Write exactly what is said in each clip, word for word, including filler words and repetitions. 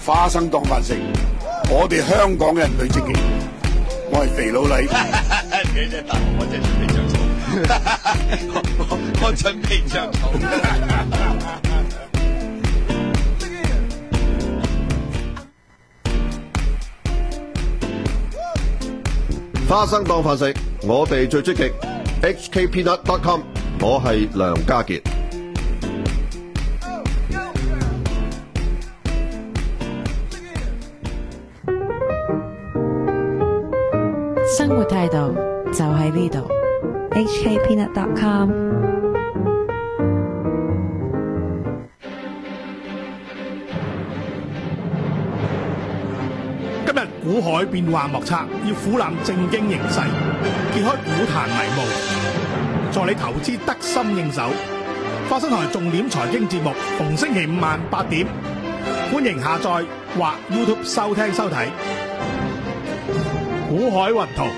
花生當飯食，我哋香港人最積極。我係肥佬黎。 你真係大我真係準備着草，我我準備着草。 花生當飯食，我哋最積極。H K Peanut dot com， 我係梁家傑。 生活態度就喺呢度。H K Peanut dot com。 今日股海變幻莫測，要俯瞰正經形勢，揭開股壇迷霧，助你投資得心應手。花生台重點財經節目，逢星期五晚八點，歡迎下載或 YouTube 收聽收睇。股海雲圖。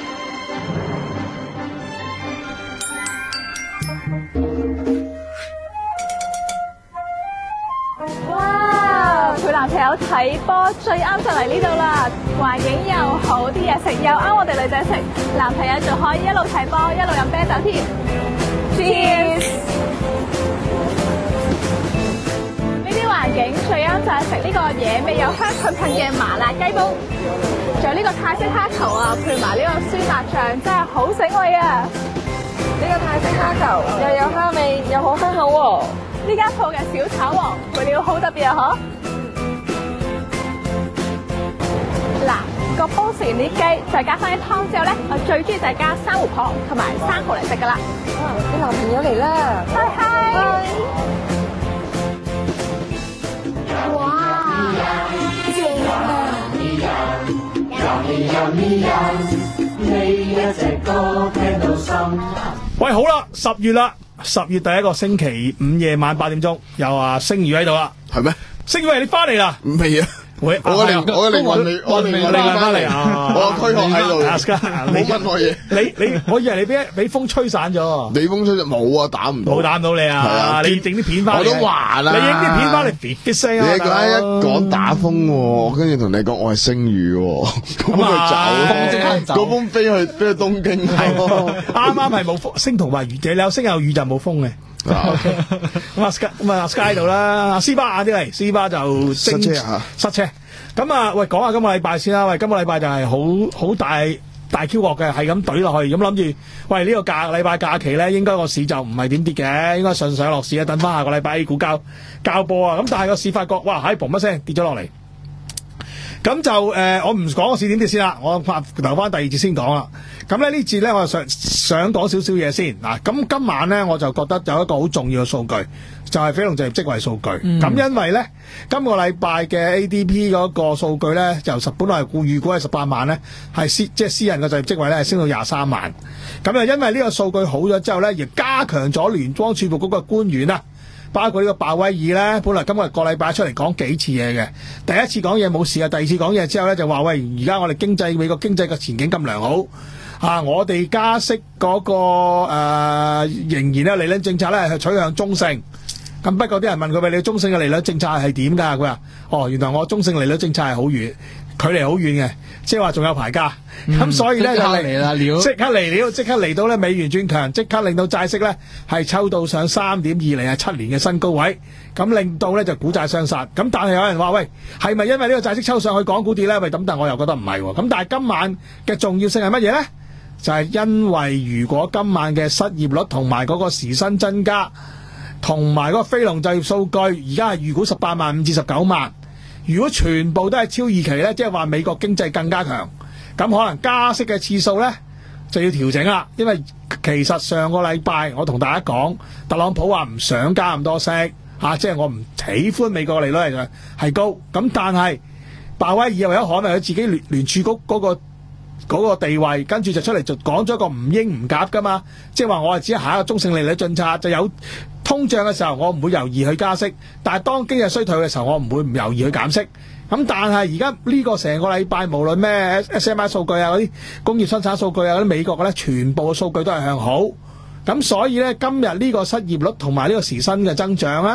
哇！陪男朋友睇波最啱就嚟呢度啦，環境又好，啲嘢食又啱我哋女仔食，男朋友仲可以一路睇波一路飲啤酒添。Cheers！ 呢啲環境最啱就係食呢個野味有香噴噴嘅麻辣雞煲，仲有呢個泰式蝦球啊，配埋呢個酸辣醬，真係好醒胃啊！ 呢個泰式蝦球又有蝦味，又好香口喎。 呢間鋪嘅小炒王配料好特別啊！嗬，嗱，個煲食完啲雞，再加翻啲湯之後咧，我最中意就係加珊瑚殼同埋生蠔嚟食噶啦。 哇！你男朋友嚟啦！ 拜拜。 喂，好啦，十月啦，十月第一個星期五夜晚八點鐘，有啊星宇喺度啦， 係咩？ 星宇，你翻嚟啦？ 未啊！ 喂， 我嘅靈我嘅靈魂未，我靈魂翻嚟啊！我軀殼喺度，冇乜我嘢。 你你，我以為你俾俾風吹散咗。 你風吹就冇啊，打唔到。 冇打唔到你啊！你整啲片翻嚟。 我都話啦。 你影啲片翻嚟，別嘅聲啊！ 你講一講打風，跟住同你講我係星宇，咁佢走，嗰風飛去飛去東京。 啱啱係冇風，星同埋雨，你有星有雨就冇風嘅。咁啊 Sky 咁啊 Sky 度啦，阿斯巴晏啲嚟，斯巴就塞車啊， 塞車。咁啊，喂，講下今個禮拜先啦。喂，今個禮拜就係好好大大 Q 鑊嘅，係咁懟落去，咁諗住，喂呢、這個假禮拜假期咧，應該個市就唔係點跌嘅，應該順上落市啊，等翻下個禮拜 A 股交交波啊。咁但係個市發覺，哇，喺嘭一聲跌咗落嚟。咁就誒、呃，我唔講個市點跌先啦，我留翻第二節先講啦。咁咧呢節咧，我就想想講少少嘢先嗱。咁今晚咧，我就覺得有一個好重要嘅數據，就係、是、非農就業職位數據。咁、嗯、因為咧，今個禮拜嘅 A D P 嗰個數據咧，就十本來係預估係十八萬咧，係私即係私人嘅就業職位咧，係升到廿三萬。咁啊，因為呢個數據好咗之後咧，亦加強咗聯邦儲備局嗰個官員啊。包括呢個鮑威爾咧，本來今日個禮拜出嚟講幾次嘢嘅，第一次講嘢冇事啊，第二次講嘢之後咧就話喂，而家我哋經濟美國經濟嘅前景咁良好啊，我哋加息嗰、那個誒、呃、仍然咧利率政策咧係取向中性。咁不過啲人問佢喂，你中性嘅利率政策係點㗎？佢話哦，原來我中性利率政策係好遠，距離好遠嘅，即係話仲有排加。咁、嗯、所以咧就嚟啦，即刻嚟了，即刻嚟到咧美元轉強，即刻令到債息咧係抽到上三點二厘係七年嘅新高位，咁令到咧就股債相殺。咁但係有人話喂，係咪因為呢個債息抽上去港股跌咧？喂，咁但我又覺得唔係喎。咁但係今晚嘅重要性係乜嘢咧？就係、是、因為如果今晚嘅失業率同埋嗰個時薪增加，同埋嗰個非農就業數據，而家係預估十八萬五至十九萬。如果全部都係超預期咧，即係話美國經濟更加強，咁可能加息嘅次數咧就要調整啦。因為其實上個禮拜我同大家講，特朗普話唔想加咁多息，啊、即係我唔喜歡美國利率係係高。咁但係鮑威爾又為咗可能佢自己聯聯儲局嗰、嗰個。嗰、那個地位，跟住就出嚟就講咗一個唔應唔夾噶嘛，即係話我係只係下一個中性利率政策，就有通脹嘅時候我唔會猶豫去加息，但係當經濟衰退嘅時候我唔會唔猶豫去減息。咁但係而家呢個成個禮拜無論咩 S M I 數據啊，嗰啲工業生產數據啊，嗰啲美國嘅咧，全部嘅數據都係向好。咁所以咧今日呢個失業率同埋呢個時薪嘅增長咧，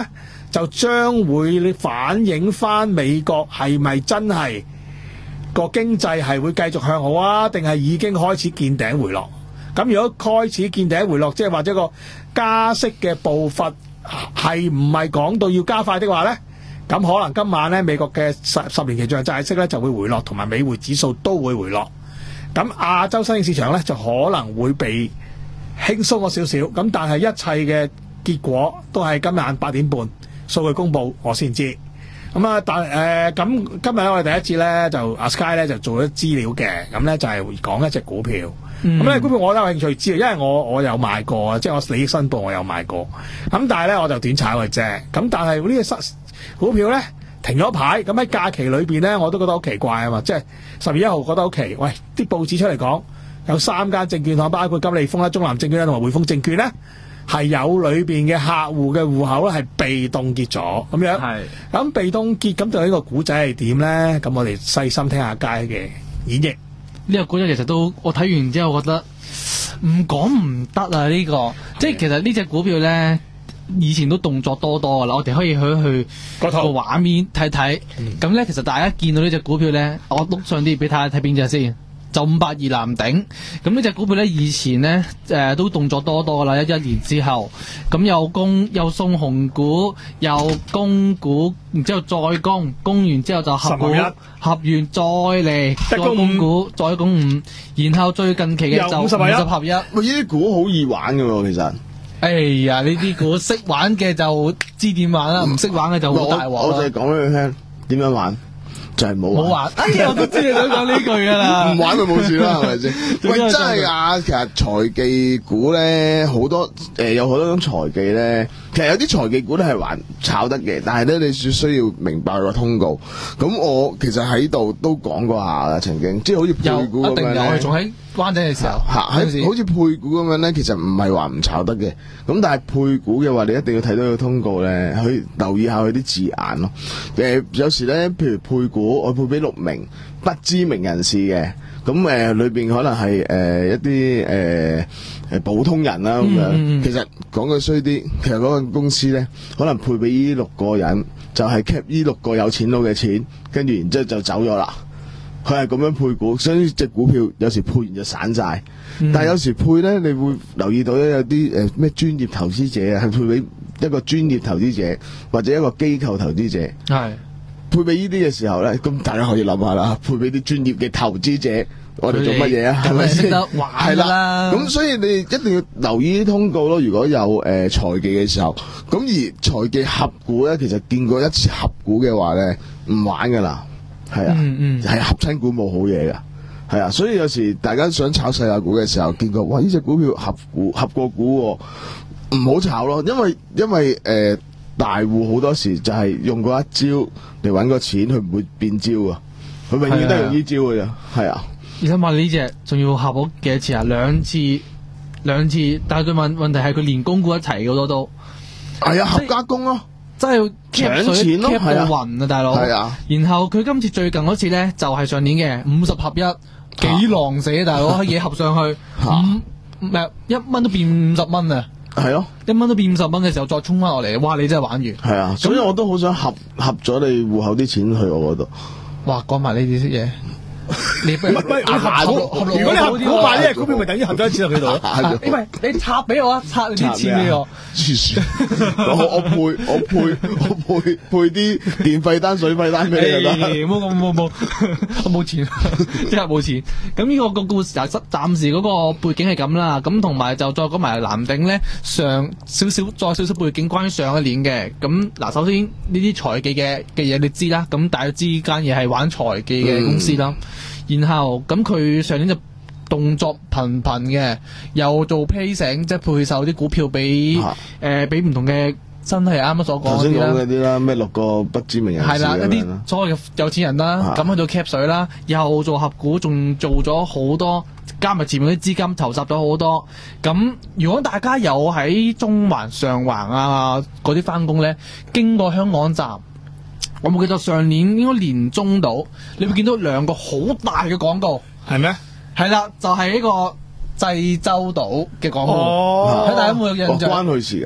就將會反映翻美國係咪真係個經濟係會繼續向好啊，定係已經開始見頂回落？咁如果開始見頂回落，即係或者個加息嘅步伐係唔係講到要加快的話呢？咁可能今晚咧美國嘅十十年期長債息咧就會回落，同埋美匯指數都會回落。咁亞洲新興市場咧就可能會被輕鬆咗少少。咁但係一切嘅結果都係今晚八點半數據公佈我先知。咁啊，但誒咁今日咧我哋第一次咧就阿 Sky 咧就做咗資料嘅，咁咧就係講一隻股票。咁咧、嗯、股票我都有興趣知，因為我我有買過啊，即係我利益申報我有買過。咁但係咧我就短炒嘅啫。咁但係呢個失股票咧停咗牌，咁喺假期裏邊咧，我都覺得好奇怪啊嘛！即係十月一號覺得好奇，喂，啲報紙出嚟講有三間證券行，包括金利豐啦、中南證券啦同埋匯豐證券咧，係有裏邊嘅客戶嘅戶口咧係被凍結咗咁樣。係咁被凍結，咁就呢個古仔係點咧？咁我哋細心聽下街嘅演繹。 呢個古仔其實都我睇完之後覺得唔講唔得啊！呢、這個即係其實呢隻股票咧。以前都動作多多噶啦，我哋可以去去個畫面睇睇。咁咧、嗯，其實大家見到呢隻股票咧，我碌上啲俾睇下睇邊隻先。就五八二藍鼎。咁呢隻股票咧，以前咧誒、呃、都動作多多噶啦，一一年之後，咁又供又送紅股，又供股，然之後再供，供完之後就合股，合完再嚟再供股，再供五，然後最近期嘅就五十合一。 喂，呢啲股好易玩噶喎，其實。 哎呀，呢啲股識玩嘅就知點玩啦，唔識玩嘅就好大鑊。 我就係講俾你聽點樣玩，就係、是、冇玩。冇玩，哎呀，我都知你想講呢句噶啦。唔玩咪冇事啦，係咪先？喂，真係啊！其實財技股咧好多誒、呃，有好多種財技咧。其實有啲財技股咧係玩炒得嘅，但係咧你需需要明白個通告。咁我其實喺度都講過下啦，曾經即係好似配股咁樣咧。我哋仲喺灣仔嘅時候，喺好似配股咁樣咧，其實唔係話唔炒得嘅。咁但係配股嘅話，你一定要睇到個通告咧，去留意下佢啲字眼咯。誒、呃，有時咧，譬如配股，我配俾六名不知名人士嘅。咁誒、呃、裏邊可能係誒、呃、一啲誒誒普通人啦咁樣，嗯、其實講句衰啲，其實嗰間公司咧可能配俾呢六個人，就係 cap 呢六個有錢佬嘅錢，跟住然之後就走咗啦。佢係咁樣配股，所以隻股票有時配完就散晒。嗯、但係有時配咧，你會留意到咧有啲誒咩專業投資者啊，係配俾一個專業投資者或者一個機構投資者。係。配俾呢啲嘅時候咧，咁大家可以諗下啦。配俾啲專業嘅投資者，我哋做乜嘢啊？係咪先？係啦。咁所以你一定要留意啲通告咯。如果有誒財技嘅時候，咁而財技合股咧，其實見過一次合股嘅話咧，唔玩噶啦。係啊，係、嗯嗯、合親股冇好嘢噶。係啊，所以有時大家想炒細價股嘅時候，見過哇呢隻股票合股合過股、哦，唔好炒咯。因為因為誒。呃大戶好多時就係用嗰一招嚟搵個錢，佢唔會變招啊！佢永遠都係用呢招嘅咋，係啊！ 而且話呢隻仲要合咗幾多次啊？兩次，兩次，但係佢問問題係佢連供股一齊好多都係啊，合加工咯， 真係搶錢咯，係啊，暈啊，大佬！係啊，然後佢今次最近嗰次咧，就係上年嘅五十合一，幾狼死啊，大佬！嘢合上去五唔係一蚊都變五十蚊啊！ 係咯， 一蚊都變五十蚊嘅時候再衝翻落嚟，哇！你真係玩完。 係啊，所以我都好想合合咗你戶口啲錢去我嗰度。 哇，講埋呢啲嘢。你不如合股，如果你合股買呢隻股票，咪等於合咗一次落佢度。 因為你插俾我啊，插你啲錢俾我。 我我配我配我配配啲電費單、水費單俾你得。 冇冇冇冇，我冇錢，即係冇錢。咁呢個個故事就暫時嗰個背景係咁啦。咁同埋就再講埋藍鼎咧，上少少再少少背景，關於上一年嘅。咁嗱，首先呢啲財技嘅嘅嘢你知啦。咁大約之間嘢係玩財技嘅公司啦。然後咁佢上年就動作頻頻嘅，又做批醒，即係配售啲股票俾誒俾唔同嘅，真係啱啱所講嗰啲啦。頭先講嗰啲啦， 咩六個不知名人士係啦，一啲所謂嘅有錢人啦，咁去到 cap 水啦，又做合股，仲做咗好多，加埋前面啲資金投集咗好多。咁如果大家有喺中環、上環啊嗰啲翻工咧，經過香港站。我冇記得上年應該年中度，你會見到兩個好大嘅廣告， 係咩？ 係啦，就係、是、呢個濟州島嘅廣告，睇、哦、大家有冇印象？ 關佢事噶？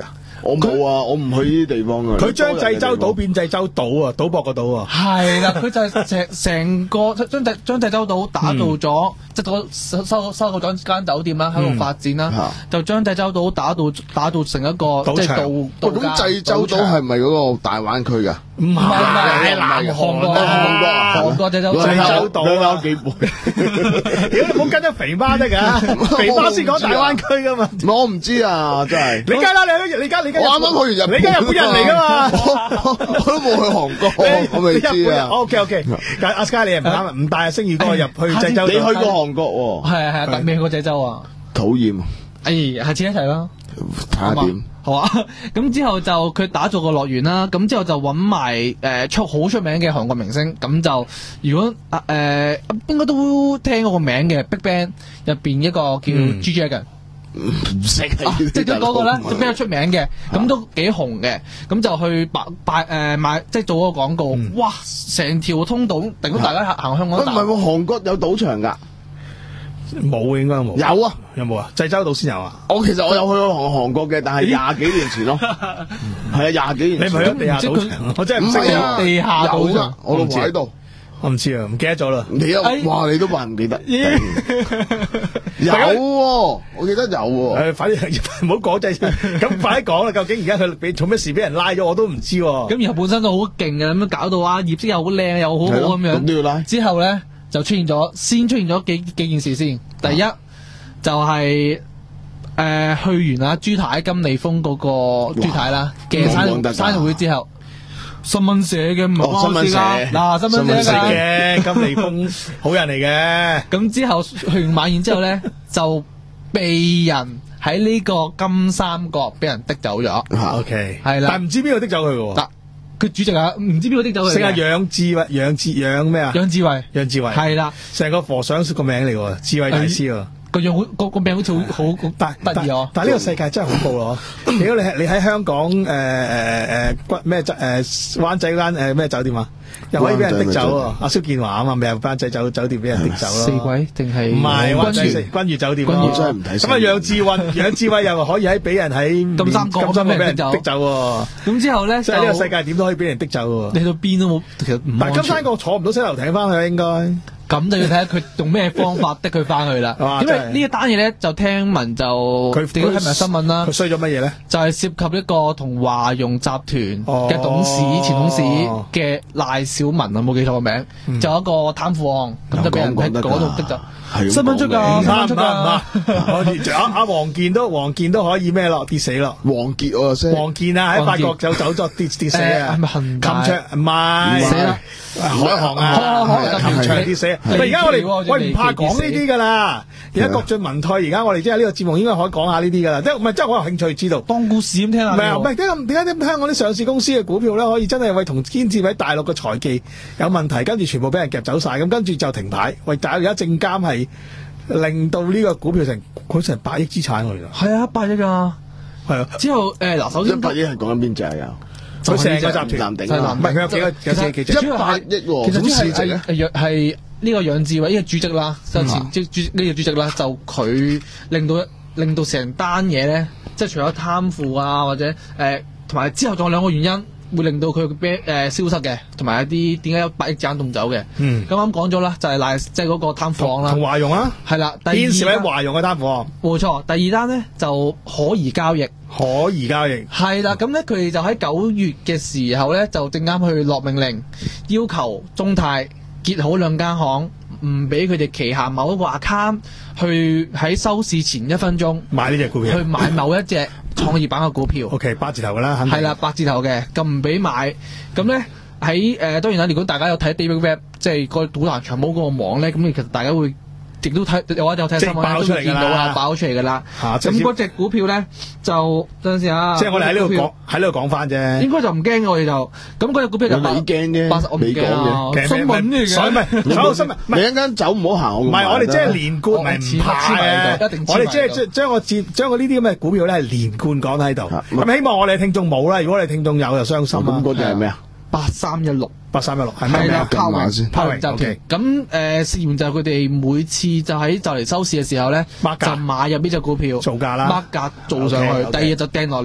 我冇啊，我唔去呢啲地方啊。 佢將濟州島變濟州島啊，賭博個島啊。 係啦，佢就係成成個將濟將濟州島打造咗，即係嗰收收收購咗間酒店啦，喺度發展啦，就將濟州島打造打造成一個即係度度假。 咁濟州島係咪嗰個大灣區㗎？ 唔係，係南韓國，韓國濟州濟州島兩幾倍。 屌你冇跟咗肥媽得㗎，肥媽先講大灣區㗎嘛。 我唔知啊，真係。 你梗啦，你你而家你而家我啱啱去完日本， 你而家日本人嚟㗎嘛？ 我都冇去韓國，我未知啊。 O K O K，阿 Sky 你又唔啱，唔帶阿星宇哥入去濟州島。 你去過韓國喎？ 係啊係啊，但未去過濟州啊。 討厭。 哎，下次一齊啦。 睇下點。 好啊，咁之後就佢打造個樂園啦，咁之後就揾埋誒出好出名嘅韓國明星，咁就如果誒、呃、應該都聽過個名嘅 Big Bang 入邊一個叫 G J 嘅， 唔識即係嗰個咧就比較出名嘅，咁都幾紅嘅，咁就去擺擺誒賣，即係做個廣告，嗯、哇！成條通道，如果大家行香港， 唔係喎，韓國有賭場㗎。 冇，應該冇。 有啊， 有冇啊？濟州島先有啊。 我其實我有去過韓韓國嘅，但係廿幾年前咯。係啊，廿幾年前。 你唔係喺地下賭場？我真係唔識啊！ 地下賭場， 我老婆喺度。 我唔知啊，唔記得咗啦。 你啊，哇！你都話唔記得。有喎，我記得有喎。 誒，反正唔好講濟州。咁快啲講啦！究竟而家佢俾做咩事俾人拉咗，我都唔知。 咁然後本身都好勁嘅，咁樣搞到啊業績又好靚又好好咁樣。 咁都要拉。之後咧。就出現咗，先出現咗幾幾件事先。第一、啊、就係、是、誒、呃、去完啊朱太金利豐嗰個朱太啦嘅生生日會之後，新聞社嘅唔係關事㗎。嗱，新聞社嘅金利豐好人嚟嘅。 咁之後去完晚宴之後咧，就被人喺呢個金三角俾人滴走咗。 O K， 係啦， 但係唔知邊個滴走佢喎。 佢主席啊，唔知邊個滴走佢。 姓阿楊志偉，楊志楊咩啊？ 楊志偉， 楊志偉係啦，成個和尚個名嚟喎，智慧大師喎。個樣好個個名好似好好得意哦。 但係呢個世界真係恐怖咯。如果你係你喺香港誒誒誒骨咩誒灣仔間誒咩酒店啊，又可以俾人滴走喎。阿蕭建華啊嘛，咪又灣仔酒酒店俾人滴走咯。 四季定係唔係灣仔君悅酒店？君悅真係唔睇。 咁啊，楊志運、楊志偉又可以喺俾人喺金三角金三角俾人滴走喎。 咁之後咧， 即係呢個世界點都可以俾人滴走喎。 你到邊都冇，其實唔。 但係金三角坐唔到洗頭艇翻去應該。 咁就要睇下佢用咩方法逼佢翻去啦。因為呢一單嘢咧，就聽聞就佢點解係咪新聞啦？ 佢衰咗乜嘢咧？ 就係涉及一個同華融集團嘅董事、哦、前董事嘅賴小文啊，冇記錯個名，嗯、就有一個貪腐案，咁、嗯、就俾人喺嗰度逼咗。新聞出㗎，新聞出㗎。 阿阿王健都王健都可以咩咯？跌死咯！ 王傑我識。 王健啊，喺法國就走咗跌跌死啊！ 係咪恒大？ 冚卓唔係。死啦！海航啊，冚卓跌死。喂，而家我哋喂唔怕講呢啲㗎啦。而家國進民退，而家我哋即係呢個節目應該可以講下呢啲㗎啦。即係唔係？即係我有興趣知道。 當故事咁聽下。 唔係啊，唔係點解點解啲香港啲上市公司嘅股票咧，可以真係為同堅持喺大陸嘅財技有問題，跟住全部俾人夾走晒，咁跟住就停牌。喂，但係而家證監係。令到呢個股票成佢成百億資產嚟㗎， 係啊，百億啊，係啊。之後誒嗱，首先一百億係講緊邊隻啊？有佢成個集團， 南鼎啊， 唔係佢有幾個有幾幾隻？ 一百億喎， 其實主係係係呢個楊志偉呢個主席啦，就前即主呢個主席啦，就佢令到令到成單嘢咧，即係除咗貪腐啊，或者誒同埋之後仲有兩個原因。會令到佢嘅誒消失嘅，同埋一啲點解有百億資產凍走嘅？嗯，咁啱講咗啦，就係賴即係嗰個貪腐案啦， 同華融啊， 係啦， 牽涉喺華融嘅貪腐案， 冇錯。第二單咧就可疑交易， 可疑交易係啦。咁咧佢哋就喺九月嘅時候咧，就正啱去落命令，要求中泰結好兩間行，唔俾佢哋旗下某一個 account 去喺收市前一分鐘買呢隻股票， 去買某一隻創業板嘅股票。 O K，八字頭噶啦， 係啦，八字頭嘅，咁唔俾買。咁咧喺誒，當然啦，如果大家有睇 David Webb，即係個賭壇長毛嗰個網咧，咁其實大家會亦都睇，有話有睇新聞都見到啦，爆出嚟噶啦。咁嗰隻股票咧就等陣先啊。 即係我哋喺呢度講，喺呢度講翻啫。 應該就唔驚嘅，我哋就咁嗰隻股票就你驚啫， 我唔驚嘅。新聞嚟嘅， 所以唔係，所有新聞你一間走唔好行， 唔係我哋即係連貫，唔係唔怕嘅。我哋即係將將個節將個呢啲咁嘅股票咧係連貫講喺度。咁希望我哋聽眾冇啦，如果我哋聽眾有就傷心啦。 咁嗰隻係咩啊？ 八三一六， 八三一六係咩啊？ 拋埋先， 拋埋集團。咁誒，事緣就係佢哋每次就喺就嚟收市嘅時候咧，就買入呢隻股票， 造價啦， 孖價做上去，第二日就掟落嚟。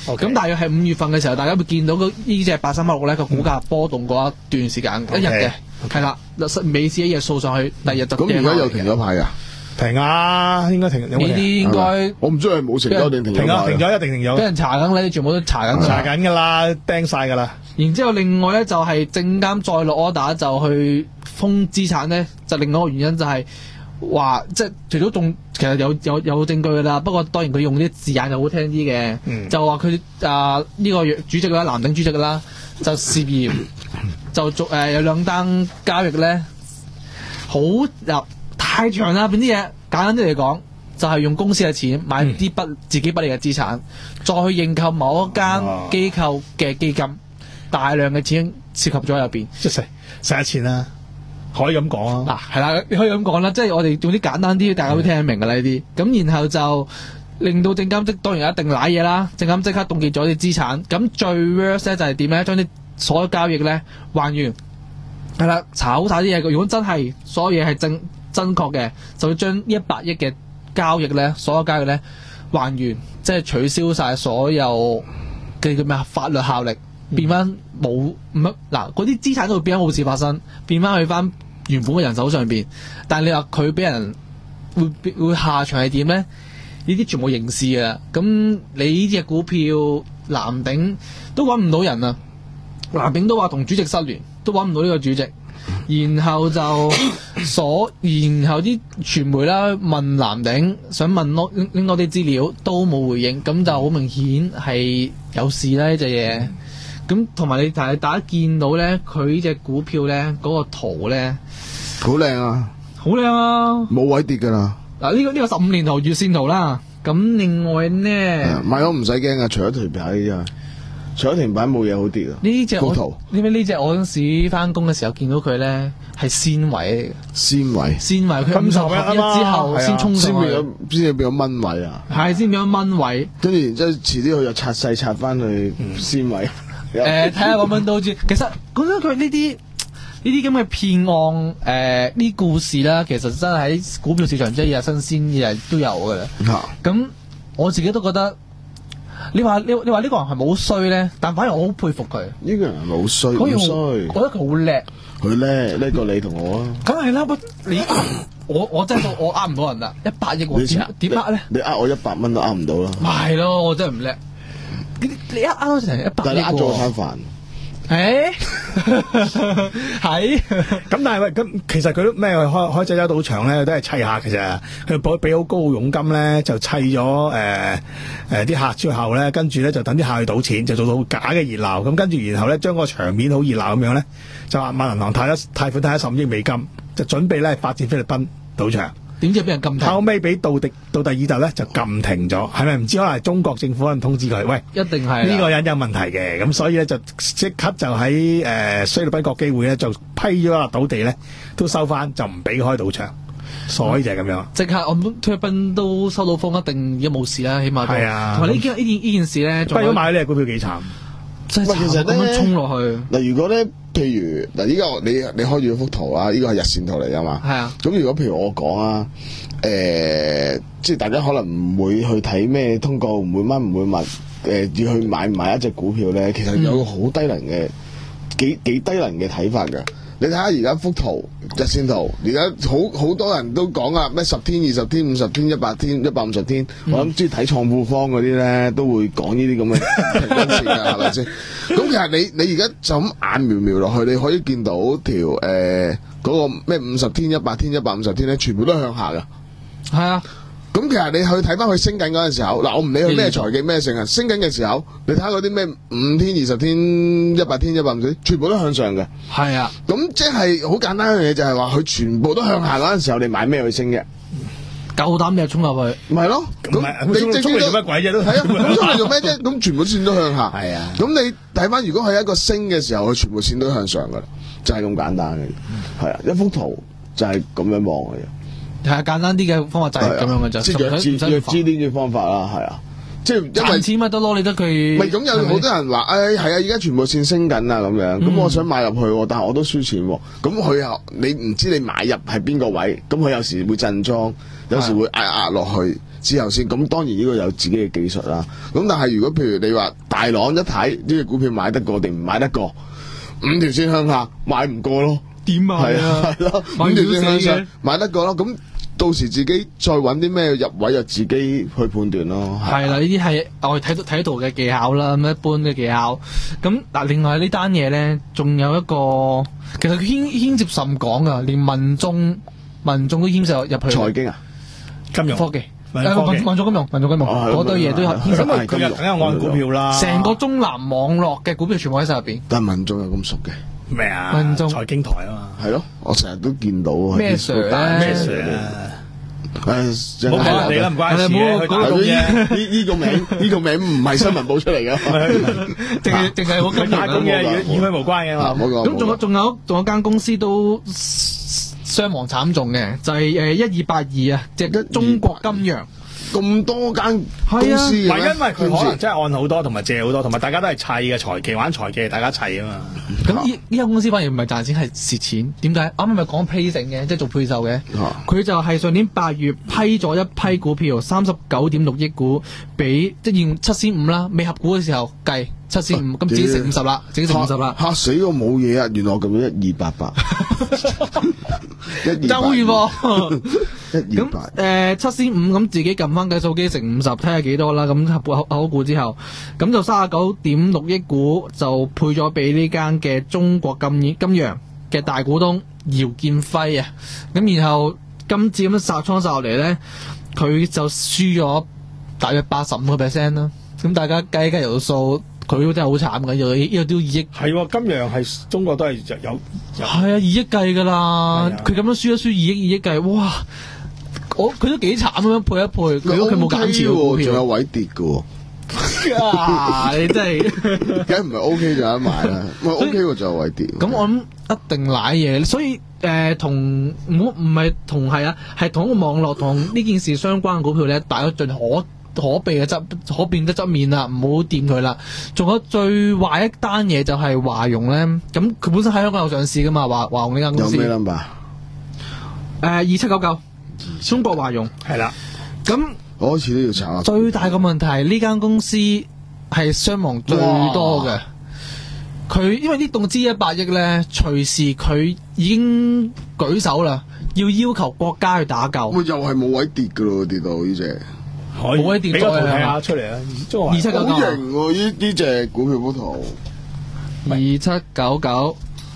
咁大約係五月份嘅時候，大家會見到呢隻八三一六咧個股價波動過一段時間，一日嘅係啦，美市一日掃上去，第二日就咁而家又停咗牌㗎。 停啊，應該停。呢啲應該我唔知係冇成交定停停啊，停咗一定停咗。 俾人查緊咧，全部都查緊。 查緊㗎啦，釘晒㗎啦。 然之後另外咧就係證監再落 order 就去封資產咧，就另外一個原因就係話即係除咗仲其實有有有證據㗎啦，不過當然佢用啲字眼就好聽啲嘅，嗯、就話佢啊呢個主席啦，藍頂主席啦，就涉嫌就做誒、呃、有兩單交易咧，好入。太長啦，邊啲嘢簡單啲嚟講，就係、是、用公司嘅錢買啲不、嗯、自己不利嘅資產，再去認購某一間機構嘅基金，大量嘅錢涉及咗入邊， 即係使咗錢啦，可以咁講啊。 嗱係啦，你可以咁講啦，即係我哋用啲簡單啲，大家會聽得明㗎啦呢啲。咁然後就令到證監即當然一定瀨嘢啦，證監即刻凍結咗啲資產。咁最 worst 咧就係點咧？將啲所有交易咧還原，係啦，查好晒啲嘢。如果真係所有嘢係正。真確嘅，就會將一百億嘅交易咧，所有交易咧還原，即係取消晒所有嘅叫咩啊法律效力，變翻冇唔乜嗱嗰啲資產都會變翻冇事發生，變翻去翻原本嘅人手上邊。但係你話佢俾人會會下場係點咧？呢啲全部刑事嘅，咁你呢隻股票藍鼎都揾唔到人啊！藍鼎都話同主席失聯，都揾唔到呢個主席。然後就所，然後啲傳媒啦問藍鼎，想問多拎多啲資料，都冇回應，咁就好明顯係有事啦呢隻嘢。咁同埋你大大家見到咧，佢呢隻股票咧嗰、那個圖咧， 好靚啊， 好靚啊， 冇位跌噶啦。 嗱呢個呢、這個十五年圖月線圖啦。咁另外咧， 買咗唔使驚啊，除咗停牌啫。除咗停板冇嘢好跌啊！ 呢隻我，因為呢隻我嗰陣時翻工嘅時候見到佢咧係先位嚟嘅， 先位， 先位佢五十合一之後先衝上去， 先至變咗蚊位啊！ 係先變咗蚊位， 跟住然之後遲啲佢又拆細拆翻去先位。 誒睇下個蚊都知，其實講真佢呢啲呢啲咁嘅騙案誒呢故事啦，其實真係喺股票市場即係日新鮮日都有㗎啦。咁、嗯、我自己都覺得。你話你你話呢個人係冇衰咧，但反而我好佩服佢。呢個人係冇衰，冇衰，我覺得佢好叻。佢叻叻過你同我啊！梗係啦，你我我真係我呃唔到人啦，一百億我點點呃咧？你呃我一百蚊都呃唔到啦。咪係咯，我真係唔叻。你你呃呃成一百億，但係呃咗我餐飯。誒，係咁，但係喂，咁其實佢都咩開開濟州賭場咧，都係砌下嘅啫。佢俾俾好高佣金咧，就砌咗誒誒啲客之後咧，跟住咧就等啲客去賭錢，就做到假嘅熱鬧。咁跟住然後咧，將個場面好熱鬧咁樣咧，就話問銀行貸咗貸款貸咗十五億美金，就準備咧發展菲律賓賭場。點知俾人禁停？後尾俾到第到第二集咧就禁停咗，係咪唔知可能係中國政府可能通知佢，喂，一定係呢個人有問題嘅，咁所以咧就即刻就喺誒菲律賓國基會咧就批咗啦，賭地咧都收翻，就唔俾開賭場，所以就係咁樣。即刻我諗菲律賓都收到風，一定已經冇事啦，起碼係啊。同埋呢件呢件呢件事咧，不如買呢隻股票幾慘。真係其實咁樣衝落去嗱，如果咧，譬如嗱，依家你你開住幅圖啊，呢個係日線圖嚟㗎嘛。係啊。咁如果譬如我講啊，誒、呃，即係大家可能唔會去睇咩通告，唔會乜唔會問，誒、呃，要去買唔買一隻股票咧，其實有個好低能嘅、嗯，幾幾低能嘅睇法㗎。你睇下而家幅圖日線圖，而家好好多人都講啊，咩十天、二十天、五十天、一百天、一百五十天，嗯、我諗中意睇創富方嗰啲咧，都會講呢啲咁嘅平均線㗎，係咪先？咁其實你你而家就咁眼瞄瞄落去，你可以見到條誒嗰個咩五十天、一百天、一百五十天咧，全部都向下㗎。係啊。咁其實你去睇翻佢升緊嗰陣時候，嗱我唔理佢咩財技咩性啊，升緊嘅時候，你睇下嗰啲咩五天、二十天、一百天、一百五十天，全部都向上嘅。係啊，咁即係好簡單一樣嘢，就係話佢全部都向下嗰陣時候，你買咩去升啫？夠膽你就衝入去，咪係咯？咁你衝嚟做乜鬼啫？都係啊，咁衝嚟做咩啫？咁全部線都向下。係啊，咁你睇翻如果係一個升嘅時候，佢全部線都向上噶啦，就係咁簡單嘅。係啊，一幅圖就係咁樣望嘅。係啊，簡單啲嘅方法就係咁樣嘅啫，即係弱智弱智呢啲方法啦，係啊，即係因為賺錢咪得咯，你得佢咪咁有好多人話，誒係啊，而家全部線升緊啊咁樣，咁、嗯、我想買入去，但係我都輸錢，咁佢又你唔知你買入係邊個位，咁佢有時會震莊，有時會壓壓落去， 之後先。咁當然呢個有自己嘅技術啦。咁但係如果譬如你話大朗一睇呢隻股票買得過定唔買得過，五條線向下買唔過咯。 點買啊？ 係咯，五條線向上買得過咯。咁到時自己再揾啲咩入位，就自己去判斷咯。 係啦，呢啲係我哋睇到睇到嘅技巧啦，咁一般嘅技巧。咁嗱，另外呢單嘢咧，仲有一個，其實佢牽牽涉甚廣噶，連民眾民眾都牽涉入去。 財經啊， 金融科技。 民眾金融、民眾金融、民眾金融嗰堆嘢都有牽涉。 因為佢又梗係按股票啦， 成個中南網絡嘅股票全部喺晒入邊。 但係民眾有咁熟嘅咩啊？ 民眾財經台啊嘛。 係咯，我成日都見到。 咩 Sir 啊？ 咩 Sir 啊？ 誒， 唔好講人哋啦，唔關事嘅。 呢呢個名呢個名唔係新聞報出嚟嘅， 淨係淨係我咁打工嘅，與佢無關嘅嘛。 咁仲有仲有仲有間公司都傷亡慘重嘅，就係誒一二八二啊，即係中國金洋。 咁多間公司， 唔係因為佢可能真係按好多，同埋借好多，同埋大家都係砌嘅財技玩財技，大家砌啊嘛。 咁呢呢間公司反而唔係賺錢，係蝕錢。點解？啱啱咪講批成嘅，即係做配售嘅。佢、啊、就係上年八月批咗一批股票，三十九點六億股，俾即係用七千五啦，未合股嘅時候計七千五，咁自己食五十啦，自己食五十啦。 嚇死我冇嘢啊！原來我咁樣一二八八， 一周月喎。咁誒七千五咁自己撳翻計數機乘五十睇下幾多啦，咁合股合股之後，咁就三十九點六億股就配咗俾呢間嘅中國金金洋嘅大股東姚建輝啊，咁然後今次咁樣殺倉殺落嚟咧，佢就輸咗大約八十五個 percent 啦，咁大家計計條數。佢都真係好慘嘅，又又都二億。 係喎，金洋係中國都係有有。係啊，二億計㗎啦，佢咁樣輸一輸二億二億計，哇！我佢都幾慘咁樣配一配，佢佢冇減持股票， 仲有位跌嘅喎。 啊！你真係， 梗唔係 O K 就有得買啦，唔係 O K 喎就有位跌。 咁我諗一定賴嘢，所以誒同唔唔係同係啊，係同一個網絡同呢件事相關嘅股票咧，大家盡可。可避嘅側可變得側面啦，唔好掂佢啦。仲有最壞一單嘢就係華融咧，咁佢本身喺香港有上市噶嘛，華華融呢間公司。 有咩 number？ 誒二七九九，中國華融係啦。 咁我開始都要查下。 最大嘅問題係呢間公司係傷亡最多嘅。佢因為呢棟資一百億咧，隨時佢已經舉手啦，要要求國家去打救。 喂，又係冇位跌噶咯，跌到呢隻。 冇位跌咗睇下出嚟啊！ 二七九九好型喎，呢呢隻股票幅圖。 二七九九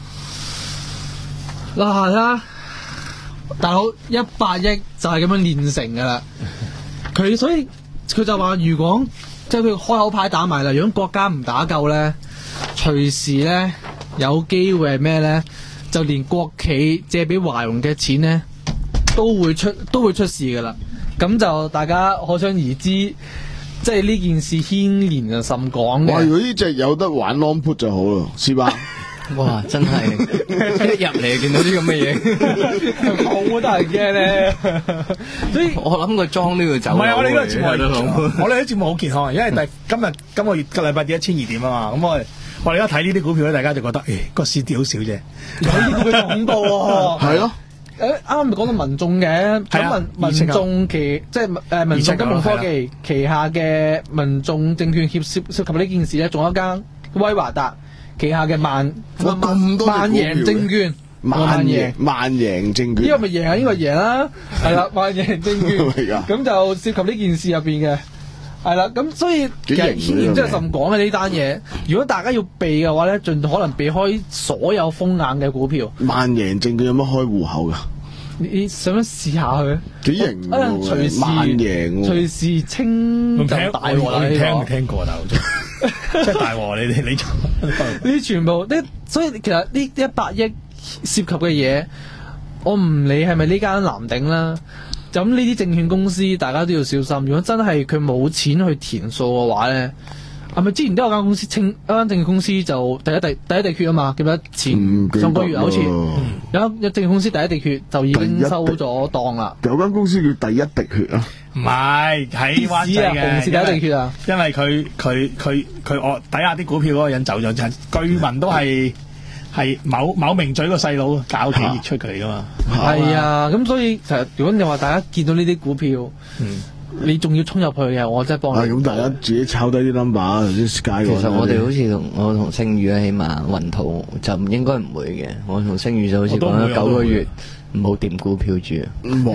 嗱啦，大佬一百億就係咁樣練成噶啦。佢所以佢就話，如果即係佢開口牌打埋啦，如果國家唔打救咧，隨時咧有機會係咩咧？就連國企借俾華融嘅錢咧，都會出都會出事噶啦。咁就大家可想而知，即係呢件事牽連就甚廣嘅。 哇！如果呢隻有得玩 long put 就好咯，是吧？ 哇！真係一入嚟見到啲咁嘅嘢， 好得人驚咧。所以我諗個莊都要走。 唔係，我哋呢個節目，我哋呢個節目好健康，因為第今日今個月個禮拜跌一千二點啊嘛，咁我哋我哋而家睇呢啲股票咧，大家就覺得誒個市跌好少啫， 有啲股票恐怖喎。 係咯。 誒啱啱咪講到民眾嘅，咁民民眾旗即係誒民眾金融科技旗下嘅民眾證券協涉涉及呢件事咧，仲有一間威華達旗下嘅萬萬贏證券， 萬贏萬贏證券， 呢個咪贏啊？呢個贏啦，係啦，萬贏證券，咁就涉及呢件事入邊嘅，係啦，咁所以其實牽連真係甚廣嘅呢單嘢。如果大家要避嘅話咧，盡可能避開所有風眼嘅股票。 萬贏證券有乜開戶口噶？ 你想唔想試下佢？幾型喎！隨時萬贏， 隨時清就大鑊啦！ 你聽未聽過啊？真係大鑊！你哋你呢啲全部呢，所以其實呢一百億涉及嘅嘢，我唔理係咪呢間藍鼎啦。咁呢啲證券公司，大家都要小心。如果真係佢冇錢去填數嘅話咧，係咪之前都有間公司清一間證券公司就第一地第一地缺啊嘛？記唔記得前上個月好似有有證券公司第一地缺就已經收咗檔啦。 有間公司叫第一滴血啊？ 唔係喺灣仔嘅， 紅市第一地缺啊！ 因為佢佢佢佢我底下啲股票嗰個人走咗，就據聞都係係某某名嘴個細佬搞企業出佢噶嘛。 係啊，咁所以其實如果你話大家見到呢啲股票，嗯， 你仲要衝入去嘅，我真係幫你。 咁大家自己抄低啲 number，頭先 Sky 其實我哋好似同我同星宇咧，起碼雲圖就應該唔會嘅。我同星宇就好似講咗九個月唔好掂股票住。 冇，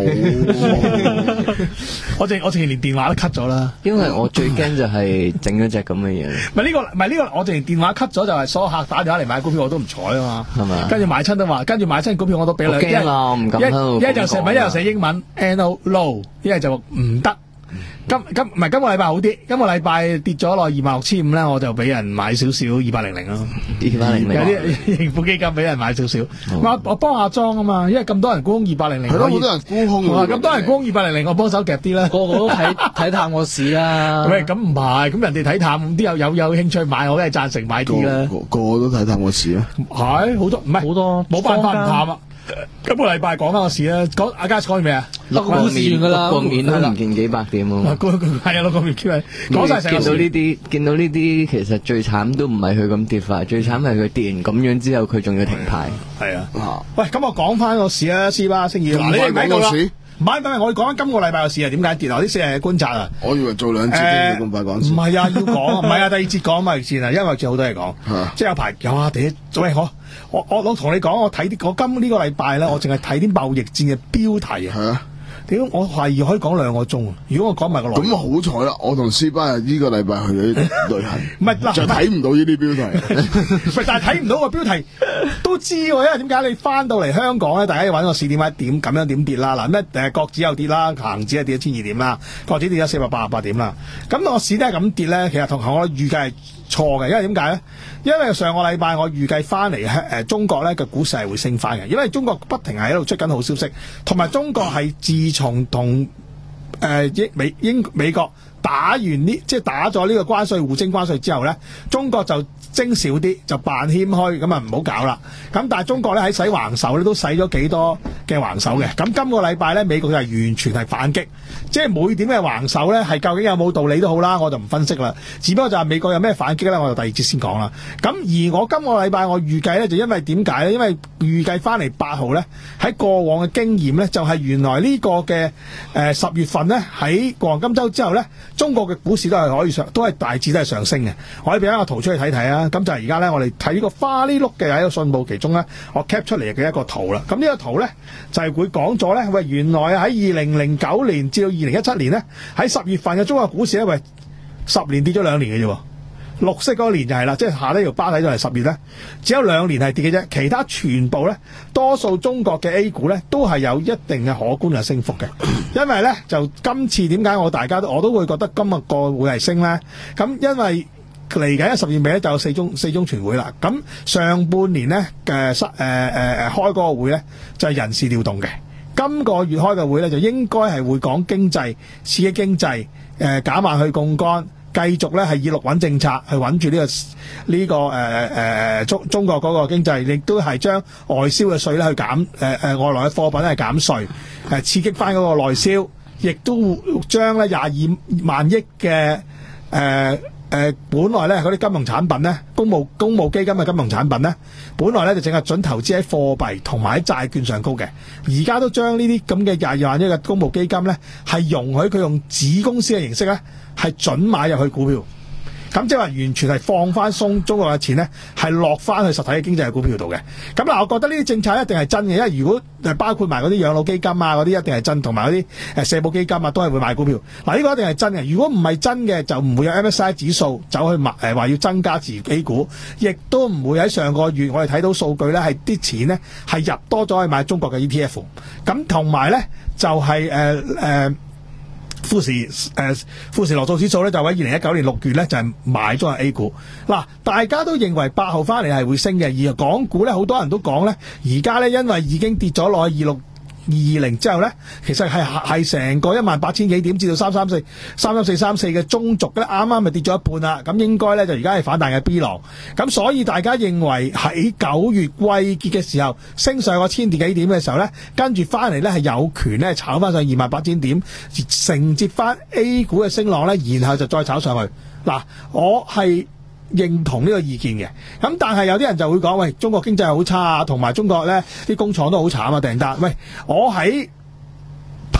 我淨我淨係連電話都 cut 咗啦。 因為我最驚就係整咗隻咁嘅嘢。 唔係呢個，唔係呢個，我淨係電話 cut 咗就係所有客打電話嚟買股票我都唔睬啊嘛。 係嘛？ 跟住買親都話，跟住買親股票我都俾兩。 我驚啦，我唔敢喺度。 一係就寫文，一係寫英文 ，no no， 一係就唔得。今今唔係今個禮拜好啲，今個禮拜跌咗落二萬六千五咧，我就俾人買少少二百零零咯， 二百零零有啲盈富基金俾人買少少，我我幫下莊啊嘛，因為咁多人沽空二百零零， 係咯，好多人沽空嘅， 咁多人沽空二百零零，我幫手夾啲啦， 個個都睇睇淡個市啦。 喂，咁唔係，咁人哋睇淡，啲有有有興趣買，我梗係贊成買啲啦。 個個個都睇淡個市啊， 係好多唔係好多，冇辦法唔淡啊。今個禮拜講翻個市啦，講阿嘉講完未啊？ 六個面噶啦，六個面都唔見幾百點喎。 係啊，六個面講晒成個市。見到呢啲，見到呢啲，其實最慘都唔係佢咁跌法，最慘係佢跌完咁樣之後，佢仲要停牌。 係啊，喂，咁我講翻個市啊，師巴星宇，嗱，你哋睇到啦。唔係唔係，我講緊今個禮拜嘅事係點解跌啊？啲四日嘅觀察啊！ 我以為做兩節先咁快講。唔係啊，要講，唔係啊，第二節講咪先啊，因為仲有好多嘢講，即係有排有啊，第一，喂，我我我我同你講，我睇啲，我今呢個禮拜咧，我淨係睇啲貿易戰嘅標題啊。係啊。屌，我懷疑可以講兩個鐘啊！如果我講埋個內容， 咁好彩啦！我同斯巴呢個禮拜去咗旅行， 唔係嗱， 就睇唔到呢啲標題。 唔係，但係睇唔到個標題都知喎，因為點解你翻到嚟香港咧？大家要揾個市點解點咁樣點跌啦？嗱，咩誒國指又跌啦，恒指係跌咗千二點啦，國指跌咗四百八十八點啦。咁個市都係咁跌咧，其實同我預計係錯嘅，因為點解咧？因為上個禮拜我預計翻嚟誒中國咧嘅股市係會升翻嘅，因為中國不停係喺度出緊好消息，同埋中國係自從同誒英美英美國打完呢，即係打咗呢個關稅互徵關稅之後咧，中國就徵少啲，就扮謙虛，咁啊唔好搞啦。咁但係中國咧喺使橫手咧都使咗幾多嘅橫手嘅。咁今個禮拜咧美國就係完全係反擊，即係每點嘅橫手咧係究竟有冇道理都好啦，我就唔分析啦。只不過就係美國有咩反擊咧，我就第二節先講啦。咁而我今個禮拜我預計咧就因為點解咧？因為預計翻嚟八號咧喺過往嘅經驗咧就係原來呢個嘅誒十月份咧喺黃金週之後咧，中國嘅股市都係可以上，都係大致都係上升嘅。我可以俾一個圖出去睇睇啊。咁就係而家咧，我哋睇呢個花呢碌嘅喺個信報其中咧，我 cap 出嚟嘅一個圖啦。咁呢個圖咧就係、是、會講咗咧，喂，原來喺二零零九年至到二零一七年咧，喺十月份嘅中國股市咧，喂，十年跌咗兩年嘅啫。綠色嗰年就係啦，即係下呢條巴睇到係十月咧，只有兩年係跌嘅啫，其他全部咧，多數中國嘅 A 股咧都係有一定嘅可觀嘅升幅嘅。因為咧就今次點解我大家都我都會覺得今日個會係升咧？咁因為嚟緊十月尾咧就有四中四中全會啦。咁上半年咧嘅誒誒誒開嗰個會咧就係人事調動嘅。今個月開嘅會咧就應該係會講經濟，刺激經濟，誒減慢去槓桿，繼續咧係以六穩政策去穩住呢個呢個誒誒中中國嗰個經濟，亦都係將外銷嘅稅咧去減誒誒外來嘅貨品係減稅，誒刺激翻嗰個內銷，亦都將咧廿二萬億嘅誒。誒、呃，本來咧嗰啲金融產品咧，公募公募基金嘅金融產品咧，本來咧就淨係準投資喺貨幣同埋喺債券上高嘅，而家都將呢啲咁嘅廿二萬億嘅公募基金咧，係容許佢用子公司嘅形式咧，係準買入去股票。咁即係話完全係放翻鬆中國嘅錢咧，係落翻去實體嘅經濟嘅股票度嘅。咁嗱，我覺得呢啲政策一定係真嘅，因為如果誒包括埋嗰啲養老基金啊嗰啲一定係真，同埋嗰啲誒社保基金啊都係會買股票。嗱，呢個一定係真嘅。如果唔係真嘅，就唔會有 M S C I 指數走去買誒話要增加自 A 股，亦都唔會喺上個月我哋睇到數據咧係啲錢咧係入多咗去買中國嘅 E T F。咁同埋咧就係誒誒。呃呃富時誒、呃、富時羅素指數咧就喺二零一九年六月咧就係、是、買咗 A 股。嗱，大家都認為八號翻嚟係會升嘅，而港股咧好多人都講咧，而家咧因為已經跌咗落去二六二二零之後咧，其實係係成個一萬八千幾點至到三三四三三四三四嘅中軸咧，啱啱咪跌咗一半啦。咁應該咧就而家係反彈嘅 B 浪。咁所以大家認為喺九月季結嘅時候升上個千點幾點嘅時候咧，跟住翻嚟咧係有權咧炒翻上二萬八千點，承接翻 A 股嘅升浪咧，然後就再炒上去。嗱，我係認同呢個意見嘅，咁但係有啲人就會講，喂，中國經濟好差啊，同埋中國咧啲工廠都好慘啊，訂單。喂，我喺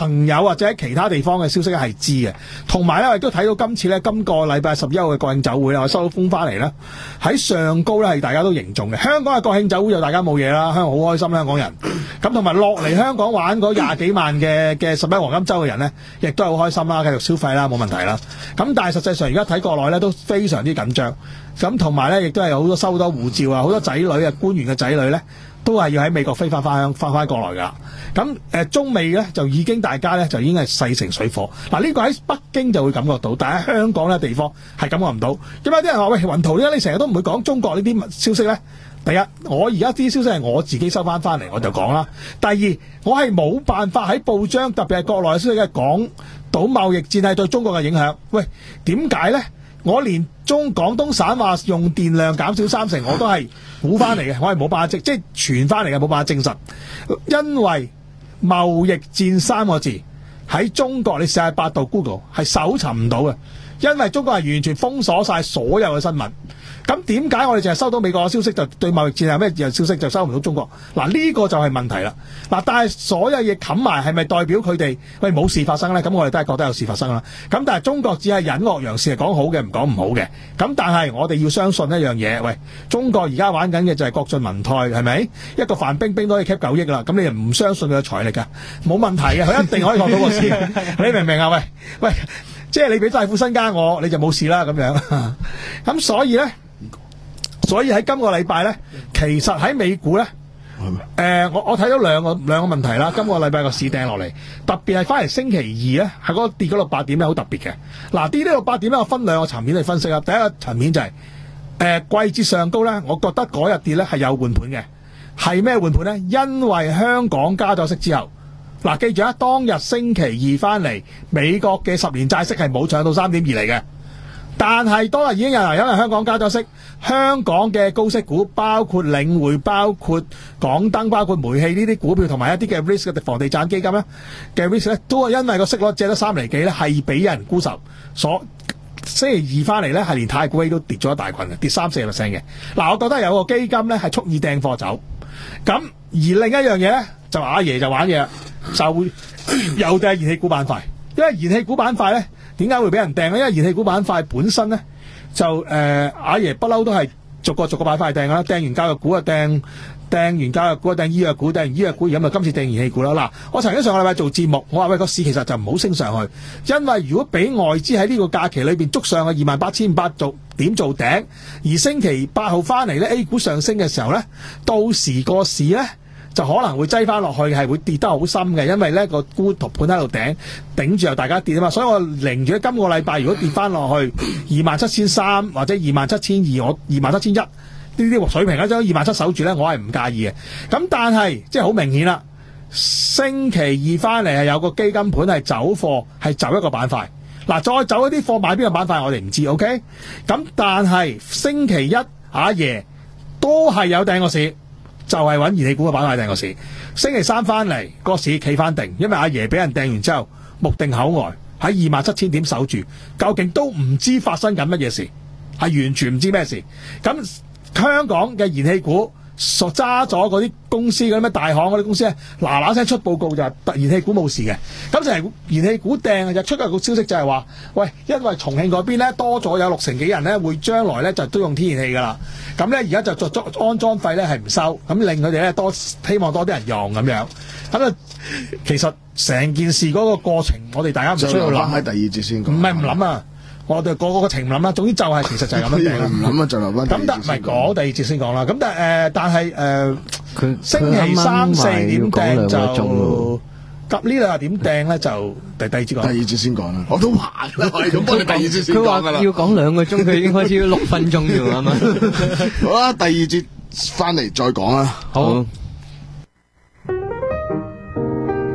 朋友或者喺其他地方嘅消息咧係知嘅。同埋咧，我亦都睇到今次咧，今個禮拜十一號嘅國慶酒會咧，我收到風翻嚟咧，喺上高咧係大家都凝重嘅。香港嘅國慶酒會就大家冇嘢啦，香港好開心，香港人。咁同埋落嚟香港玩嗰廿幾萬嘅嘅十一黃金週嘅人咧，亦都係好開心啦，繼續消費啦，冇問題啦。咁但係實際上而家睇國內咧都非常之緊張。咁同埋咧，亦都係好多收多護照啊，好多仔女啊，官員嘅仔女咧，都係要喺美國飛翻翻翻翻過來㗎。咁誒中美咧就已經大家咧就已經係勢成水火。嗱呢個喺北京就會感覺到，但係喺香港呢地方係感覺唔到。咁有啲人話喂，雲圖點解你成日都唔會講中國呢啲消息咧？第一，我而家啲消息係我自己收翻翻嚟，我就講啦。第二，我係冇辦法喺報章，特別係國內嘅消息嘅講到貿易戰係對中國嘅影響。喂，點解咧？我連中廣東省話用電量減少三成，我都係估翻嚟嘅，我係冇辦法證，即係傳翻嚟嘅，冇辦法證實。因為貿易戰三個字喺中國，你試下百度 Google 係搜尋唔到嘅，因為中國係完全封鎖晒所有嘅新聞。咁點解我哋淨係收到美國嘅消息，就對貿易戰有咩消息就收唔到中國？嗱呢個就係問題啦。嗱，但係所有嘢冚埋係咪代表佢哋喂冇事發生咧？咁我哋都係覺得有事發生啦。咁但係中國只係隱惡揚善，係講好嘅，唔講唔好嘅。咁但係我哋要相信一樣嘢，喂，中國而家玩緊嘅就係國進民退，係咪？一個范冰冰都可以 cap 九億啦，咁你又唔相信佢嘅財力㗎？冇問題嘅，佢一定可以學到個事。你明唔明啊？喂喂，即係你俾大副身家我，你就冇事啦咁樣。咁所以咧。所以喺今個禮拜咧，其實喺美股咧，誒、呃，我我睇到兩個兩個問題啦。今個禮拜個市掟落嚟，特別係翻嚟星期二咧，係嗰個跌嗰六八點咧，好特別嘅。嗱，跌呢六八點咧，我分兩個層面嚟分析啦。第一個層面就係、是、誒、呃、季節上高咧，我覺得嗰日跌咧係有換盤嘅，係咩換盤咧？因為香港加咗息之後，嗱，記住啊，當日星期二翻嚟，美國嘅十年債息係冇上到三點二嚟嘅。但係當日已經有人因為香港加咗息，香港嘅高息股包括領匯、包括港燈、包括煤氣呢啲股票，同埋一啲嘅 risk 嘅房地產基金咧嘅 risk 咧，都係因為個息率借得三厘幾咧，係俾人沽售。所星期二翻嚟咧，係連太古 A 都跌咗一大群嘅，跌三四 percent 嘅。嗱，我覺得有個基金咧係蓄意掟貨走。咁而另一樣嘢咧，就阿爺就玩嘢，就會又掟燃氣股板塊，因為燃氣股板塊咧。點解會俾人掟咧？因為燃氣股板塊本身咧就誒、呃、阿爺不嬲都係逐個逐個板塊掟啦，掟完教育股啊，掟掟完教育股啊，掟醫藥股，掟完醫藥股，而家咪今次掟燃氣股啦。嗱，我曾經上個禮拜做節目，我話喂，個市其實就唔好升上去，因為如果俾外資喺呢個假期裏邊捉上去二萬八千五百做點做頂，而星期八號翻嚟咧 A 股上升嘅時候咧，到時個市咧。就可能會擠翻落去，係會跌得好深嘅，因為咧個沽盤喺度頂頂住，又大家跌啊嘛，所以我寧願今個禮拜如果跌翻落去二萬七千三或者二萬七千二，我二萬七千一呢啲水平咧，將二萬七守住咧，我係唔介意嘅。咁但係即係好明顯啦，星期二翻嚟係有個基金盤係走貨，係走一個板塊。嗱，再走一啲貨買邊個板塊，我哋唔知 ，OK？ 咁但係星期一阿爺都係有掟個市。就係揾燃氣股嘅板塊掟個市，星期三翻嚟個市企翻定，因為阿爺俾人掟完之後目定口呆，喺二萬七千點守住，究竟都唔知發生緊乜嘢事，係完全唔知咩事。咁香港嘅燃氣股所揸咗嗰啲公司嗰啲咩大行嗰啲公司咧，嗱嗱聲出報告就係燃氣股冇事嘅。咁就係燃氣股掟就出咗個消息就係話，喂，因為重慶嗰邊咧多咗有六成幾人咧會將來咧就都用天然氣噶啦。咁咧而家就作作安裝費咧係唔收，咁令佢哋咧多希望多啲人用咁樣。咁啊，其實成件事嗰個過程，我哋大家唔需要諗。 喺第二節先講。 唔係唔諗啊！我哋個個個情唔諗啦，總之就係其實就係咁樣定啦。 唔諗啊，就留翻。 咁但唔係講第二節先講啦。咁但係誒、呃，但係誒，佢、呃、星期三四點掟就。咁呢兩日點掟咧就第第二節講。第二節先講啦，我都話啦，我係咁幫你第二節先講噶啦。 要講兩個鐘，佢已經開始要六分鐘㗎啦嘛。 好啦，第二節翻嚟再講啦。 好。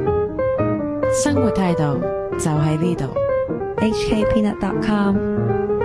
生活態度就喺呢度。H K Peanut dot com